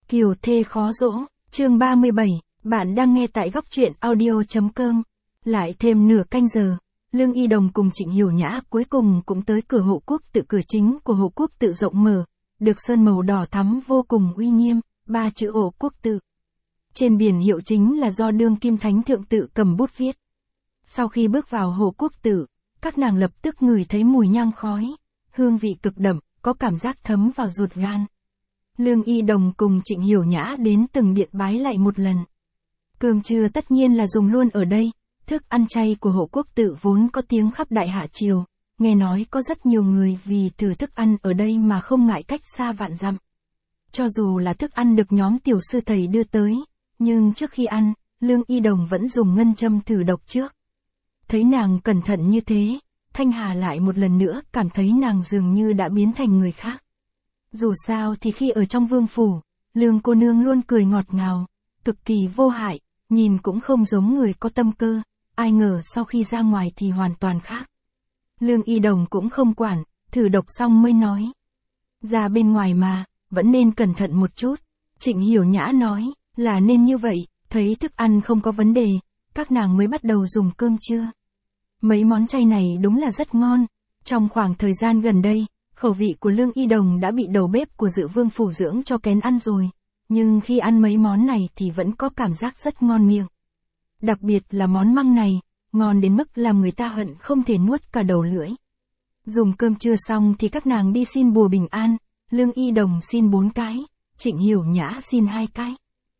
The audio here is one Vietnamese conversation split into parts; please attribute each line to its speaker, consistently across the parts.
Speaker 1: Kiều thê khó dỗ, chương 37, bạn đang nghe tại góc truyện audio.com. Lại thêm nửa canh giờ, Lương Y Đồng cùng Trịnh Hiểu Nhã cuối cùng cũng tới cửa hộ quốc tự. Cửa chính của hộ quốc tự rộng mở, được sơn màu đỏ thắm vô cùng uy nghiêm, 3 chữ hộ quốc tự. Trên biển hiệu chính là do đương kim thánh thượng tự cầm bút viết. Sau khi bước vào hộ quốc tự, các nàng lập tức ngửi thấy mùi nhang khói, hương vị cực đậm, có cảm giác thấm vào ruột gan. Lương Y Đồng cùng Trịnh Hiểu Nhã đến từng điện bái lạy một lần. Cơm trưa tất nhiên là dùng luôn ở đây, thức ăn chay của hộ quốc tự vốn có tiếng khắp Đại Hạ Triều, nghe nói có rất nhiều người vì thử thức ăn ở đây mà không ngại cách xa vạn dặm. Cho dù là thức ăn được nhóm tiểu sư thầy đưa tới, nhưng trước khi ăn, Lương Y Đồng vẫn dùng ngân châm thử độc trước. Thấy nàng cẩn thận như thế, Thanh Hà lại một lần nữa cảm thấy nàng dường như đã biến thành người khác. Dù sao thì khi ở trong vương phủ, Lương cô nương luôn cười ngọt ngào, cực kỳ vô hại, nhìn cũng không giống người có tâm cơ, ai ngờ sau khi ra ngoài thì hoàn toàn khác. Lương Y Đồng cũng không quản, thử độc xong mới nói. Ra bên ngoài mà, vẫn nên cẩn thận một chút. Trịnh Hiểu Nhã nói, là nên như vậy, thấy thức ăn không có vấn đề, các nàng mới bắt đầu dùng cơm trưa. Mấy món chay này đúng là rất ngon, trong khoảng thời gian gần đây, khẩu vị của Lương Y Đồng đã bị đầu bếp của Dự Vương phủ dưỡng cho kén ăn rồi, nhưng khi ăn mấy món này thì vẫn có cảm giác rất ngon miệng. Đặc biệt là món măng này, ngon đến mức làm người ta hận không thể nuốt cả đầu lưỡi. Dùng cơm trưa xong thì các nàng đi xin bùa bình an, Lương Y Đồng xin 4 cái, Trịnh Hiểu Nhã xin 2 cái.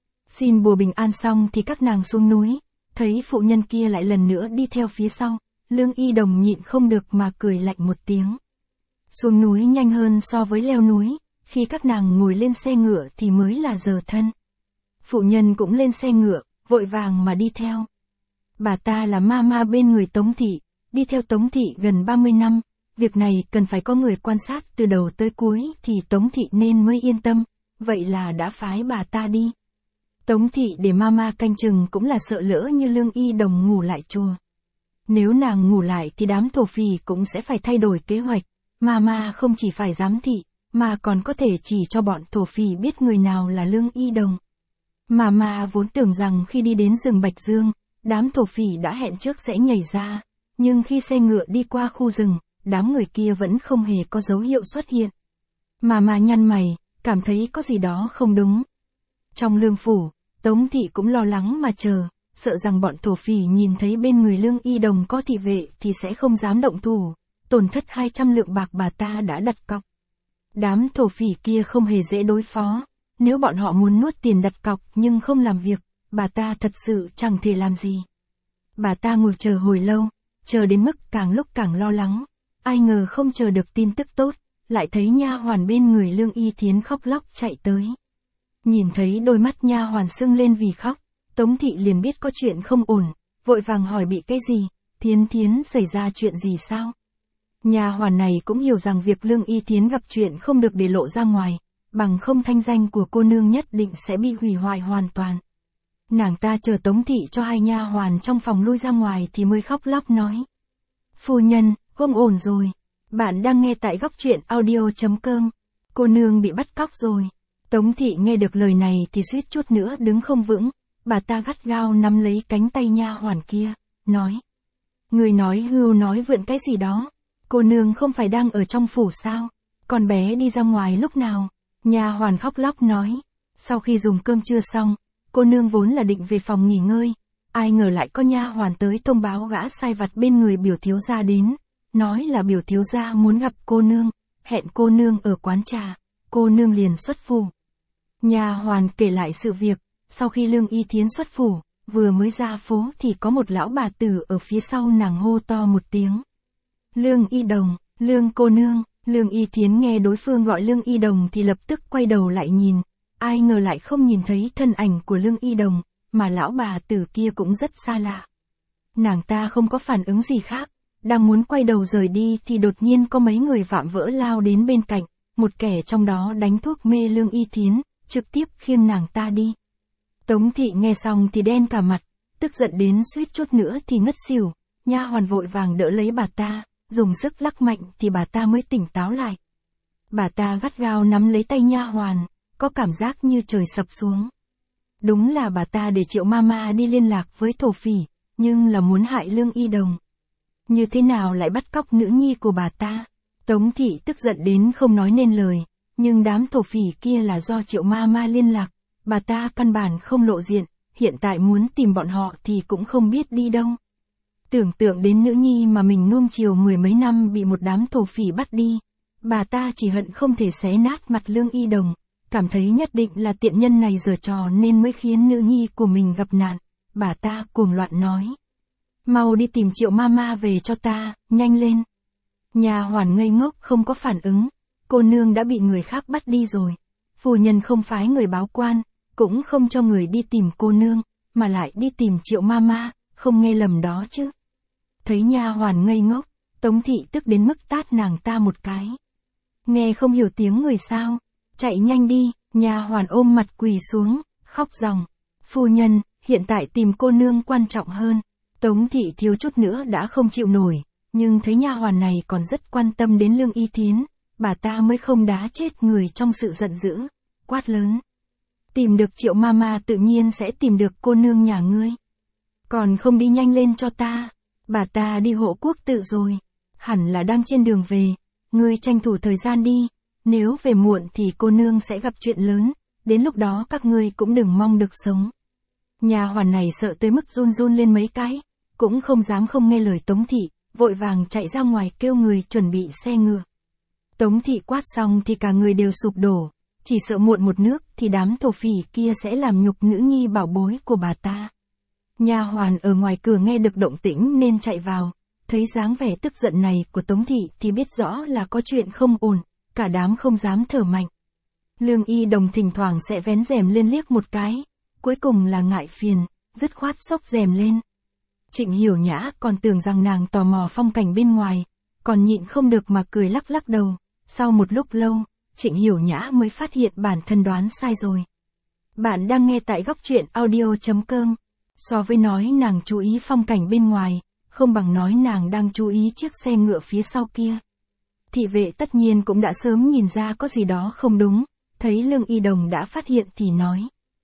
Speaker 1: Xin bùa bình an xong thì các nàng xuống núi, thấy phụ nhân kia lại lần nữa đi theo phía sau, Lương Y Đồng nhịn không được mà cười lạnh một tiếng. Xuống núi nhanh hơn so với leo núi, khi các nàng ngồi lên xe ngựa thì mới là giờ thân. Phụ nhân cũng lên xe ngựa, vội vàng mà đi theo. Bà ta là ma bên người Tống Thị, đi theo Tống Thị gần 30 năm, việc này cần phải có người quan sát từ đầu tới cuối thì Tống Thị nên mới yên tâm, vậy là đã phái bà ta đi. Tống Thị để ma canh chừng cũng là sợ lỡ như Lương Y Đồng ngủ lại chùa. Nếu nàng ngủ lại thì đám thổ phỉ cũng sẽ phải thay đổi kế hoạch. Ma không chỉ phải giám thị, mà còn có thể chỉ cho bọn thổ phỉ biết người nào là Lương Y Đồng. Ma vốn tưởng rằng khi đi đến rừng Bạch Dương, đám thổ phỉ đã hẹn trước sẽ nhảy ra, nhưng khi xe ngựa đi qua khu rừng, đám người kia vẫn không hề có dấu hiệu xuất hiện. Ma nhăn mày, cảm thấy có gì đó không đúng. Trong Lương phủ, Tống Thị cũng lo lắng mà chờ, sợ rằng bọn thổ phỉ nhìn thấy bên người Lương Y Đồng có thị vệ thì sẽ không dám động thủ, tổn thất 200 lượng bạc bà ta đã đặt cọc. Đám thổ phỉ kia không hề dễ đối phó, nếu bọn họ muốn nuốt tiền đặt cọc nhưng không làm việc, bà ta thật sự chẳng thể làm gì. Bà ta ngồi chờ hồi lâu, chờ đến mức càng lúc càng lo lắng, ai ngờ không chờ được tin tức tốt, lại thấy nha hoàn bên người Lương Y Thiến khóc lóc chạy tới. Nhìn thấy đôi mắt nha hoàn sưng lên vì khóc, Tống Thị liền biết có chuyện không ổn, vội vàng hỏi bị cái gì, Thiến xảy ra chuyện gì sao? Nha hoàn này cũng hiểu rằng việc Lương Y Thiến gặp chuyện không được để lộ ra ngoài, bằng không thanh danh của cô nương nhất định sẽ bị hủy hoại hoàn toàn. Nàng ta chờ Tống Thị cho 2 nha hoàn trong phòng lui ra ngoài thì mới khóc lóc nói. Phu nhân, không ổn rồi. Bạn đang nghe tại góc truyện audio.com. Cô nương bị bắt cóc rồi. Tống Thị nghe được lời này thì suýt chút nữa đứng không vững, bà ta gắt gao nắm lấy cánh tay nha hoàn kia, nói. Người nói hưu nói vượn cái gì đó, cô nương không phải đang ở trong phủ sao, con bé đi ra ngoài lúc nào? Nha hoàn khóc lóc nói, sau khi dùng cơm trưa xong, cô nương vốn là định về phòng nghỉ ngơi, ai ngờ lại có nha hoàn tới thông báo gã sai vặt bên người biểu thiếu gia đến, nói là biểu thiếu gia muốn gặp cô nương, hẹn cô nương ở quán trà, cô nương liền xuất phủ. Nha hoàn kể lại sự việc, sau khi Lương Y Thiến xuất phủ, vừa mới ra phố thì có một lão bà tử ở phía sau nàng hô to một tiếng. Lương Y Đồng, Lương cô nương. Lương Y Thiến nghe đối phương gọi Lương Y Đồng thì lập tức quay đầu lại nhìn, ai ngờ lại không nhìn thấy thân ảnh của Lương Y Đồng, mà lão bà tử kia cũng rất xa lạ. Nàng ta không có phản ứng gì khác, đang muốn quay đầu rời đi thì đột nhiên có mấy người vạm vỡ lao đến bên cạnh, một kẻ trong đó đánh thuốc mê Lương Y Thiến, trực tiếp khiêng nàng ta đi. Tống Thị nghe xong thì đen cả mặt, tức giận đến suýt chút nữa thì ngất xỉu, nha hoàn vội vàng đỡ lấy bà ta, dùng sức lắc mạnh thì bà ta mới tỉnh táo lại. Bà ta gắt gao nắm lấy tay nha hoàn, có cảm giác như trời sập xuống. Đúng là bà ta để Triệu Mama đi liên lạc với thổ phỉ, nhưng là muốn hại Lương Y Đồng. Như thế nào lại bắt cóc nữ nhi của bà ta? Tống thị tức giận đến không nói nên lời, nhưng đám thổ phỉ kia là do Triệu Mama liên lạc, bà ta căn bản không lộ diện, hiện tại muốn tìm bọn họ thì cũng không biết đi đâu. Tưởng tượng đến nữ nhi mà mình nuông chiều mười mấy năm bị một đám thổ phỉ bắt đi, bà ta chỉ hận không thể xé nát mặt Lương Y Đồng, cảm thấy nhất định là tiện nhân này giở trò nên mới khiến nữ nhi của mình gặp nạn. Bà ta cuồng loạn nói: mau đi tìm Triệu Mama về cho ta, nhanh lên. Nha hoàn ngây ngốc không có phản ứng, cô nương đã bị người khác bắt đi rồi. Phu nhân không phái người báo quan, cũng không cho người đi tìm cô nương, mà lại đi tìm Triệu Mama, không nghe lầm đó chứ. Thấy nha hoàn ngây ngốc, Tống thị tức đến mức tát nàng ta một cái. Nghe không hiểu tiếng người sao? Chạy nhanh đi. Nha hoàn ôm mặt quỳ xuống, khóc ròng. Phu nhân, hiện tại tìm cô nương quan trọng hơn. Tống thị thiếu chút nữa đã không chịu nổi, nhưng thấy nha hoàn này còn rất quan tâm đến Lương Y Thiến, bà ta mới không đá chết người trong sự giận dữ, quát lớn: tìm được Triệu Mama tự nhiên sẽ tìm được cô nương nhà ngươi. Còn không đi nhanh lên cho ta, bà ta đi hộ quốc tự rồi, hẳn là đang trên đường về, ngươi tranh thủ thời gian đi, nếu về muộn thì cô nương sẽ gặp chuyện lớn, đến lúc đó các ngươi cũng đừng mong được sống. Nha hoàn này sợ tới mức run run lên mấy cái, cũng không dám không nghe lời Tống thị, vội vàng chạy ra ngoài kêu người chuẩn bị xe ngựa. Tống thị quát xong thì cả người đều sụp đổ, chỉ sợ muộn một nước thì đám thổ phỉ kia sẽ làm nhục nữ nhi bảo bối của bà ta. Nha hoàn ở ngoài cửa nghe được động tĩnh nên chạy vào, thấy dáng vẻ tức giận này của Tống thị thì biết rõ là có chuyện không ổn, cả đám không dám thở mạnh. Lương Y Đồng thỉnh thoảng sẽ vén rèm lên liếc một cái, cuối cùng là ngại phiền, dứt khoát xốc rèm lên. Trịnh Hiểu Nhã còn tưởng rằng nàng tò mò phong cảnh bên ngoài, còn nhịn không được mà cười lắc lắc đầu. Sau một lúc lâu, Trịnh Hiểu Nhã mới phát hiện bản thân đoán sai rồi. Bạn đang nghe tại góc truyện audio.com. So với nói nàng chú ý phong cảnh bên ngoài, không bằng nói nàng đang chú ý chiếc xe ngựa phía sau kia. Thị vệ tất nhiên cũng đã sớm nhìn ra có gì đó không đúng, thấy Lương Y Đồng đã phát hiện thì nói: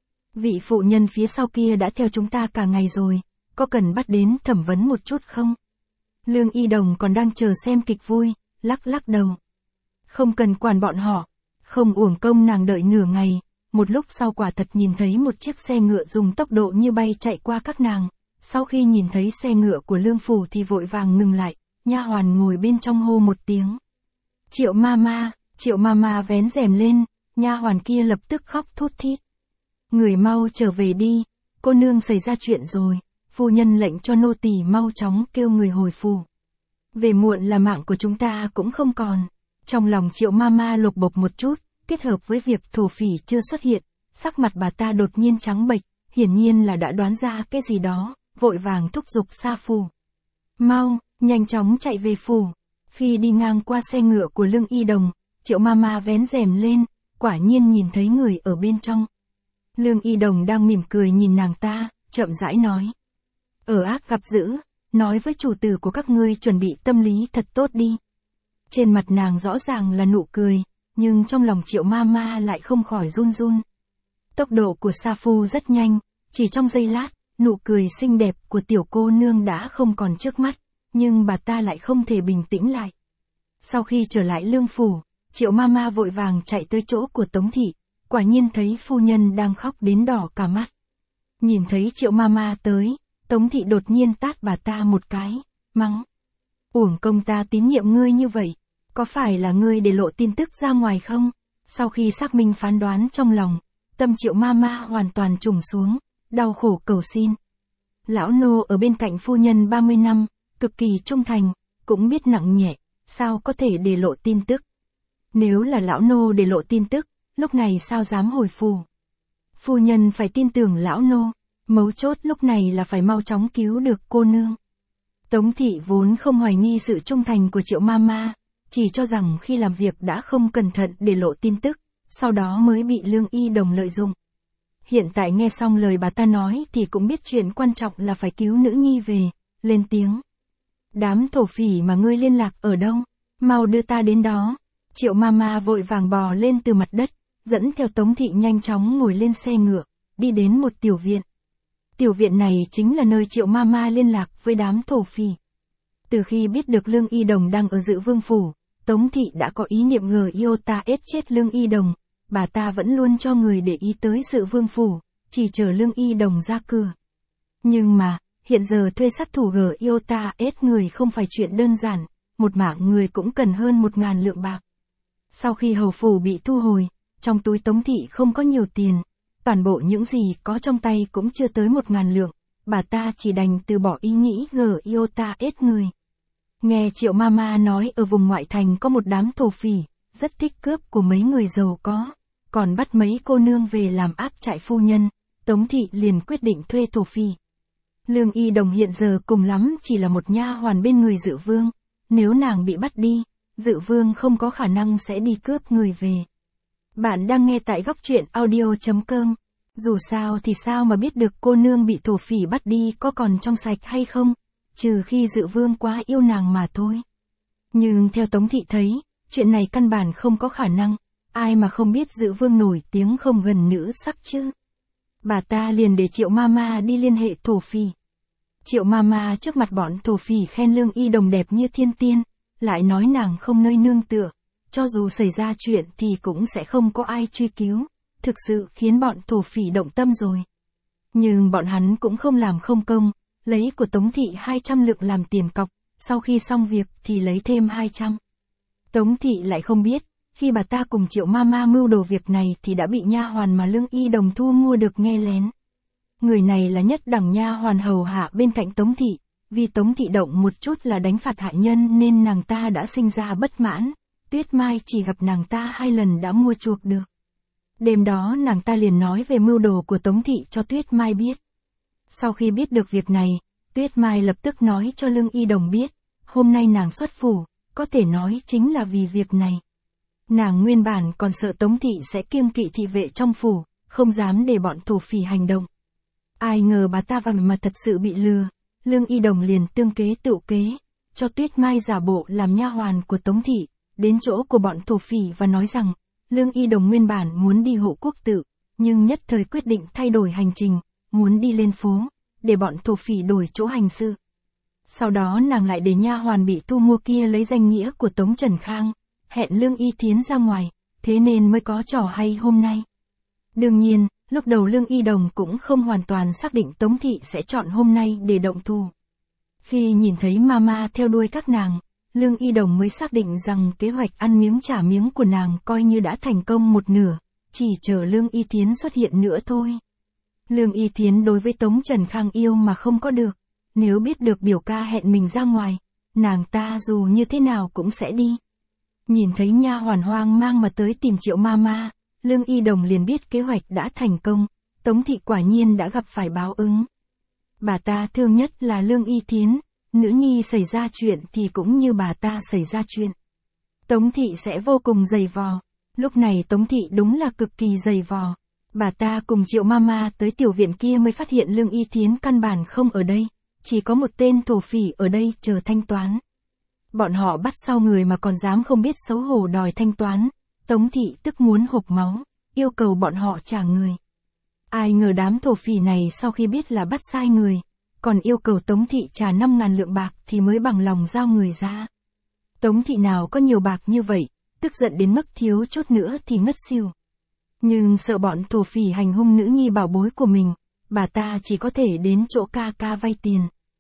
Speaker 1: vị phụ nhân phía sau kia đã theo chúng ta cả ngày rồi, có cần bắt đến thẩm vấn một chút không? Lương Y Đồng còn đang chờ xem kịch vui, lắc lắc đầu. Không cần quản bọn họ, không uổng công nàng đợi nửa ngày, một lúc sau quả thật nhìn thấy một chiếc xe ngựa dùng tốc độ như bay chạy qua các nàng. Sau khi nhìn thấy xe ngựa của Lương phủ thì vội vàng ngừng lại, nha hoàn ngồi bên trong hô một tiếng: Triệu Mama. Triệu Mama vén rèm lên, nha hoàn kia lập tức khóc thút thít. Người mau trở về đi, cô nương xảy ra chuyện rồi, phu nhân lệnh cho nô tỳ mau chóng kêu người hồi phủ. Về muộn là mạng của chúng ta cũng không còn. Trong lòng Triệu Mama lột bột một chút, kết hợp với việc thổ phỉ chưa xuất hiện, sắc mặt bà ta đột nhiên trắng bệch, hiển nhiên là đã đoán ra cái gì đó, vội vàng thúc giục xa phủ. Mau, nhanh chóng chạy về phủ. Khi đi ngang qua xe ngựa của Lương Y Đồng, Triệu Mama vén rèm lên, quả nhiên nhìn thấy người ở bên trong. Lương Y Đồng đang mỉm cười nhìn nàng ta, chậm rãi nói: ở ác gặp dữ, nói với chủ tử của các ngươi chuẩn bị tâm lý thật tốt đi. Trên mặt nàng rõ ràng là nụ cười, nhưng trong lòng Triệu Mama lại không khỏi run run. Tốc độ của Sa Phu rất nhanh, chỉ trong giây lát, nụ cười xinh đẹp của tiểu cô nương đã không còn trước mắt, nhưng bà ta lại không thể bình tĩnh lại. Sau khi trở lại Lương phủ, Triệu Mama vội vàng chạy tới chỗ của Tống thị, quả nhiên thấy phu nhân đang khóc đến đỏ cả mắt. Nhìn thấy Triệu Mama tới, Tống thị đột nhiên tát bà ta một cái, mắng: uổng công ta tín nhiệm ngươi như vậy, có phải là ngươi để lộ tin tức ra ngoài không? Sau khi xác minh phán đoán trong lòng, tâm Triệu Mama hoàn toàn trùng xuống, đau khổ cầu xin. Lão nô ở bên cạnh phu nhân 30 năm, cực kỳ trung thành, cũng biết nặng nhẹ, sao có thể để lộ tin tức? Nếu là lão nô để lộ tin tức, lúc này sao dám hồi phủ? Phu nhân phải tin tưởng lão nô, mấu chốt lúc này là phải mau chóng cứu được cô nương. Tống thị vốn không hoài nghi sự trung thành của Triệu Mama, chỉ cho rằng khi làm việc đã không cẩn thận để lộ tin tức, sau đó mới bị Lương Y Đồng lợi dụng. Hiện tại nghe xong lời bà ta nói thì cũng biết chuyện quan trọng là phải cứu nữ nhi về, lên tiếng: đám thổ phỉ mà ngươi liên lạc ở đâu, mau đưa ta đến đó. Triệu Mama vội vàng bò lên từ mặt đất, dẫn theo Tống Thị nhanh chóng ngồi lên xe ngựa, đi đến một tiểu viện. Tiểu viện này chính là nơi Triệu Mama liên lạc với đám thổ phỉ. Từ khi biết được Lương Y Đồng đang ở Dự Vương phủ, Tống Thị đã có ý niệm iota chết Lương Y Đồng, bà ta vẫn luôn cho người để ý tới Dự Vương phủ, chỉ chờ Lương Y Đồng ra cửa. Nhưng mà, hiện giờ thuê sát thủ iota người không phải chuyện đơn giản, một mạng người cũng cần hơn 1.000 lượng bạc. Sau khi hầu phủ bị thu hồi, trong túi Tống Thị không có nhiều tiền, toàn bộ những gì có trong tay cũng chưa tới 1.000 lượng, bà ta chỉ đành từ bỏ ý nghĩ iota người. Nghe Triệu Mama nói ở vùng ngoại thành có một đám thổ phỉ, rất thích cướp của mấy người giàu có, còn bắt mấy cô nương về làm áp trại phu nhân, Tống Thị liền quyết định thuê thổ phỉ. Lương Y Đồng hiện giờ cùng lắm chỉ là một nha hoàn bên người Dự Vương, nếu nàng bị bắt đi, Dự Vương không có khả năng sẽ đi cướp người về. Bạn đang nghe tại góc truyện audio.com. Dù sao thì sao mà biết được cô nương bị thổ phỉ bắt đi có còn trong sạch hay không, trừ khi Dự Vương quá yêu nàng mà thôi. Nhưng theo Tống Thị thấy, chuyện này căn bản không có khả năng, ai mà không biết Dự Vương nổi tiếng không gần nữ sắc chứ. Bà ta liền để Triệu Mama đi liên hệ thổ phỉ. Triệu Mama trước mặt bọn thổ phỉ khen Lương Y Đồng đẹp như thiên tiên, lại nói nàng không nơi nương tựa, cho dù xảy ra chuyện thì cũng sẽ không có ai truy cứu, thực sự khiến bọn thổ phỉ động tâm rồi. Nhưng bọn hắn cũng không làm không công, lấy của Tống Thị 200 lượng làm tiền cọc, sau khi xong việc thì lấy thêm 200. Tống Thị lại không biết, khi bà ta cùng Triệu Mama mưu đồ việc này thì đã bị nha hoàn mà Lương Y Đồng thu mua được nghe lén. Người này là nhất đẳng nha hoàn hầu hạ bên cạnh Tống Thị, vì Tống Thị động một chút là đánh phạt hạ nhân nên nàng ta đã sinh ra bất mãn, Tuyết Mai chỉ gặp nàng ta 2 lần đã mua chuộc được. Đêm đó nàng ta liền nói về mưu đồ của Tống Thị cho Tuyết Mai biết. Sau khi biết được việc này, Tuyết Mai lập tức nói cho Lương Y Đồng biết, hôm nay nàng xuất phủ, có thể nói chính là vì việc này. Nàng nguyên bản còn sợ Tống Thị sẽ kiêng kỵ thị vệ trong phủ, không dám để bọn thổ phỉ hành động. Ai ngờ bà ta vào mà thật sự bị lừa, Lương Y Đồng liền tương kế tự kế, cho Tuyết Mai giả bộ làm nha hoàn của Tống Thị, đến chỗ của bọn thổ phỉ và nói rằng, Lương Y Đồng nguyên bản muốn đi Hộ Quốc Tự, nhưng nhất thời quyết định thay đổi hành trình, muốn đi lên phố, để bọn thổ phỉ đổi chỗ hành sự. Sau đó nàng lại để nha hoàn bị thu mua kia lấy danh nghĩa của Tống Trần Khang, hẹn Lương Y Thiến ra ngoài, thế nên mới có trò hay hôm nay. Đương nhiên, lúc đầu Lương Y Đồng cũng không hoàn toàn xác định Tống Thị sẽ chọn hôm nay để động thủ. Khi nhìn thấy Mama theo đuôi các nàng, Lương Y Đồng mới xác định rằng kế hoạch ăn miếng trả miếng của nàng coi như đã thành công một nửa, chỉ chờ Lương Y Thiến xuất hiện nữa thôi. Lương Y Thiến đối với Tống Trần Khang yêu mà không có được, nếu biết được biểu ca hẹn mình ra ngoài, nàng ta dù như thế nào cũng sẽ đi. Nhìn thấy nha hoàn hoang mang mà tới tìm Triệu Mama, Lương Y Đồng liền biết kế hoạch đã thành công, Tống Thị quả nhiên đã gặp phải báo ứng. Bà ta thương nhất là Lương Y Thiến, nữ nhi xảy ra chuyện thì cũng như bà ta xảy ra chuyện. Tống Thị sẽ vô cùng dày vò, lúc này Tống Thị đúng là cực kỳ dày vò. Bà ta cùng Triệu Mama tới tiểu viện kia mới phát hiện Lương Y Thiến căn bản không ở đây, chỉ có một tên thổ phỉ ở đây chờ thanh toán. Bọn họ bắt sau người mà còn dám không biết xấu hổ đòi thanh toán, Tống Thị tức muốn hộc máu, yêu cầu bọn họ trả người. Ai ngờ đám thổ phỉ này sau khi biết là bắt sai người, còn yêu cầu Tống Thị trả 5.000 lượng bạc thì mới bằng lòng giao người ra. Tống Thị nào có nhiều bạc như vậy, tức giận đến mức thiếu chút nữa thì ngất xỉu. Nhưng sợ bọn thổ phỉ hành hung nữ nhi bảo bối của mình, bà ta chỉ có thể đến chỗ ca ca vay tiền.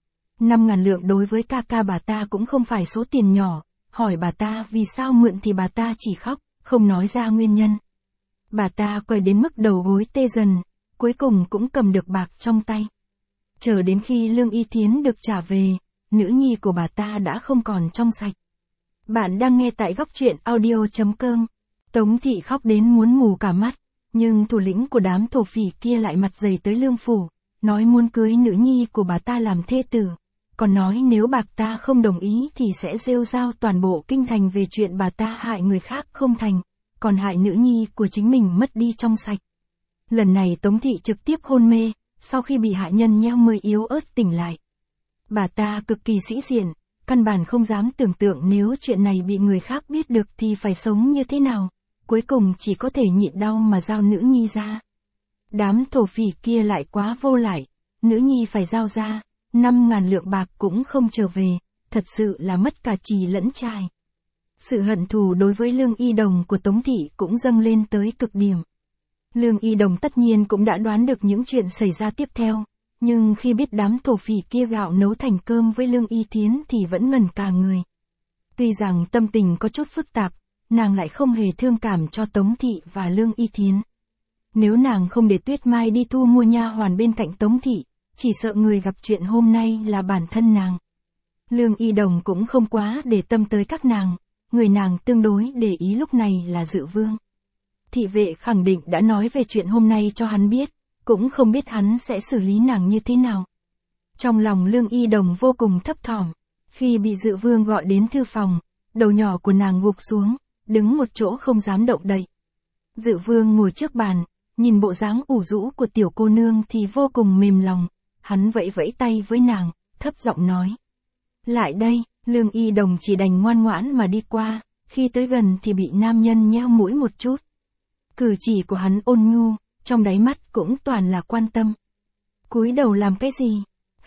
Speaker 1: 5.000 lượng đối với ca ca bà ta cũng không phải số tiền nhỏ, hỏi bà ta vì sao mượn thì bà ta chỉ khóc, không nói ra nguyên nhân. Bà ta quay đến mức đầu gối tê dần, cuối cùng cũng cầm được bạc trong tay. Chờ đến khi Lương Y Thiến được trả về, nữ nhi của bà ta đã không còn trong sạch. Bạn đang nghe tại góc truyện audio.com. Tống Thị khóc đến muốn mù cả mắt, nhưng thủ lĩnh của đám thổ phỉ kia lại mặt dày tới Lương phủ, nói muốn cưới nữ nhi của bà ta làm thê tử, còn nói nếu bà ta không đồng ý thì sẽ rêu rao toàn bộ kinh thành về chuyện bà ta hại người khác không thành, còn hại nữ nhi của chính mình mất đi trong sạch. Lần này Tống Thị trực tiếp hôn mê, sau khi bị hạ nhân nheo mới yếu ớt tỉnh lại. Bà ta cực kỳ sĩ diện, căn bản không dám tưởng tượng nếu chuyện này bị người khác biết được thì phải sống như thế nào, cuối cùng chỉ có thể nhịn đau mà giao nữ nhi ra. Đám thổ phỉ kia lại quá vô lại, nữ nhi phải giao ra, 5.000 lượng bạc cũng không trở về, thật sự là mất cả chì lẫn chài. Sự hận thù đối với Lương Y Đồng của Tống Thị cũng dâng lên tới cực điểm. Lương Y Đồng tất nhiên cũng đã đoán được những chuyện xảy ra tiếp theo, nhưng khi biết đám thổ phỉ kia gạo nấu thành cơm với Lương Y Thiến thì vẫn ngẩn cả người. Tuy rằng tâm tình có chút phức tạp, nàng lại không hề thương cảm cho Tống Thị và Lương Y Thiến. Nếu nàng không để Tuyết Mai đi thu mua nha hoàn bên cạnh Tống Thị, chỉ sợ người gặp chuyện hôm nay là bản thân nàng. Lương Y Đồng cũng không quá để tâm tới các nàng, người nàng tương đối để ý lúc này là Dự Vương. Thị vệ khẳng định đã nói về chuyện hôm nay cho hắn biết, cũng không biết hắn sẽ xử lý nàng như thế nào. Trong lòng Lương Y Đồng vô cùng thấp thỏm, khi bị Dự Vương gọi đến thư phòng, đầu nhỏ của nàng gục xuống, đứng một chỗ không dám động đậy. Dự Vương ngồi trước bàn, nhìn bộ dáng ủ rũ của tiểu cô nương thì vô cùng mềm lòng, hắn vẫy vẫy tay với nàng, thấp giọng nói. Lại đây, Lương Y Đồng chỉ đành ngoan ngoãn mà đi qua, khi tới gần thì bị nam nhân nheo mũi một chút. Cử chỉ của hắn ôn nhu, trong đáy mắt cũng toàn là quan tâm. Cúi đầu làm cái gì?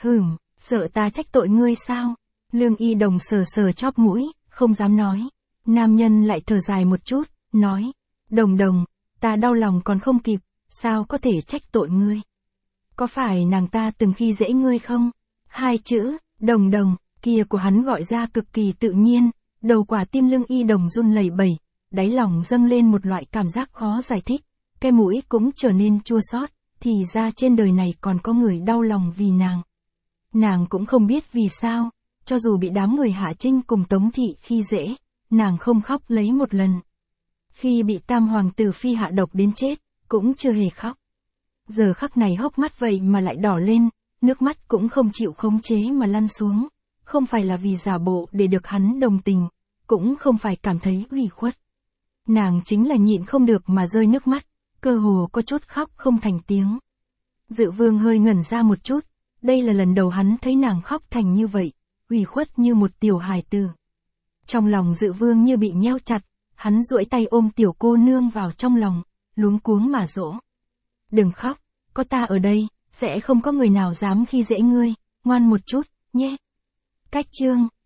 Speaker 1: Sợ ta trách tội ngươi sao? Lương Y Đồng sờ sờ chóp mũi, không dám nói. Nam nhân lại thở dài một chút, nói. Đồng Đồng, ta đau lòng còn không kịp, sao có thể trách tội ngươi? Có phải nàng ta từng khi dễ ngươi không? Hai chữ, Đồng Đồng, kia của hắn gọi ra cực kỳ tự nhiên, đầu quả tim Lương Y Đồng run lẩy bẩy, đáy lòng dâng lên một loại cảm giác khó giải thích, cái mũi cũng trở nên chua xót, thì ra trên đời này còn có người đau lòng vì nàng. Nàng cũng không biết vì sao, cho dù bị đám người Hạ Trinh cùng Tống Thị khi dễ, nàng không khóc lấy một lần. Khi bị Tam Hoàng tử Phi hạ độc đến chết, cũng chưa hề khóc. Giờ khắc này hốc mắt vậy mà lại đỏ lên, nước mắt cũng không chịu khống chế mà lăn xuống, không phải là vì giả bộ để được hắn đồng tình, cũng không phải cảm thấy ủy khuất. Nàng chính là nhịn không được mà rơi nước mắt, cơ hồ có chút khóc không thành tiếng. Dự Vương hơi ngẩn ra một chút, đây là lần đầu hắn thấy nàng khóc thành như vậy, ủy khuất như một tiểu hài tử. Trong lòng Dự Vương như bị nheo chặt, hắn duỗi tay ôm tiểu cô nương vào trong lòng, luống cuống mà dỗ. Đừng khóc, có ta ở đây, sẽ không có người nào dám khi dễ ngươi, ngoan một chút, nhé. Cách chương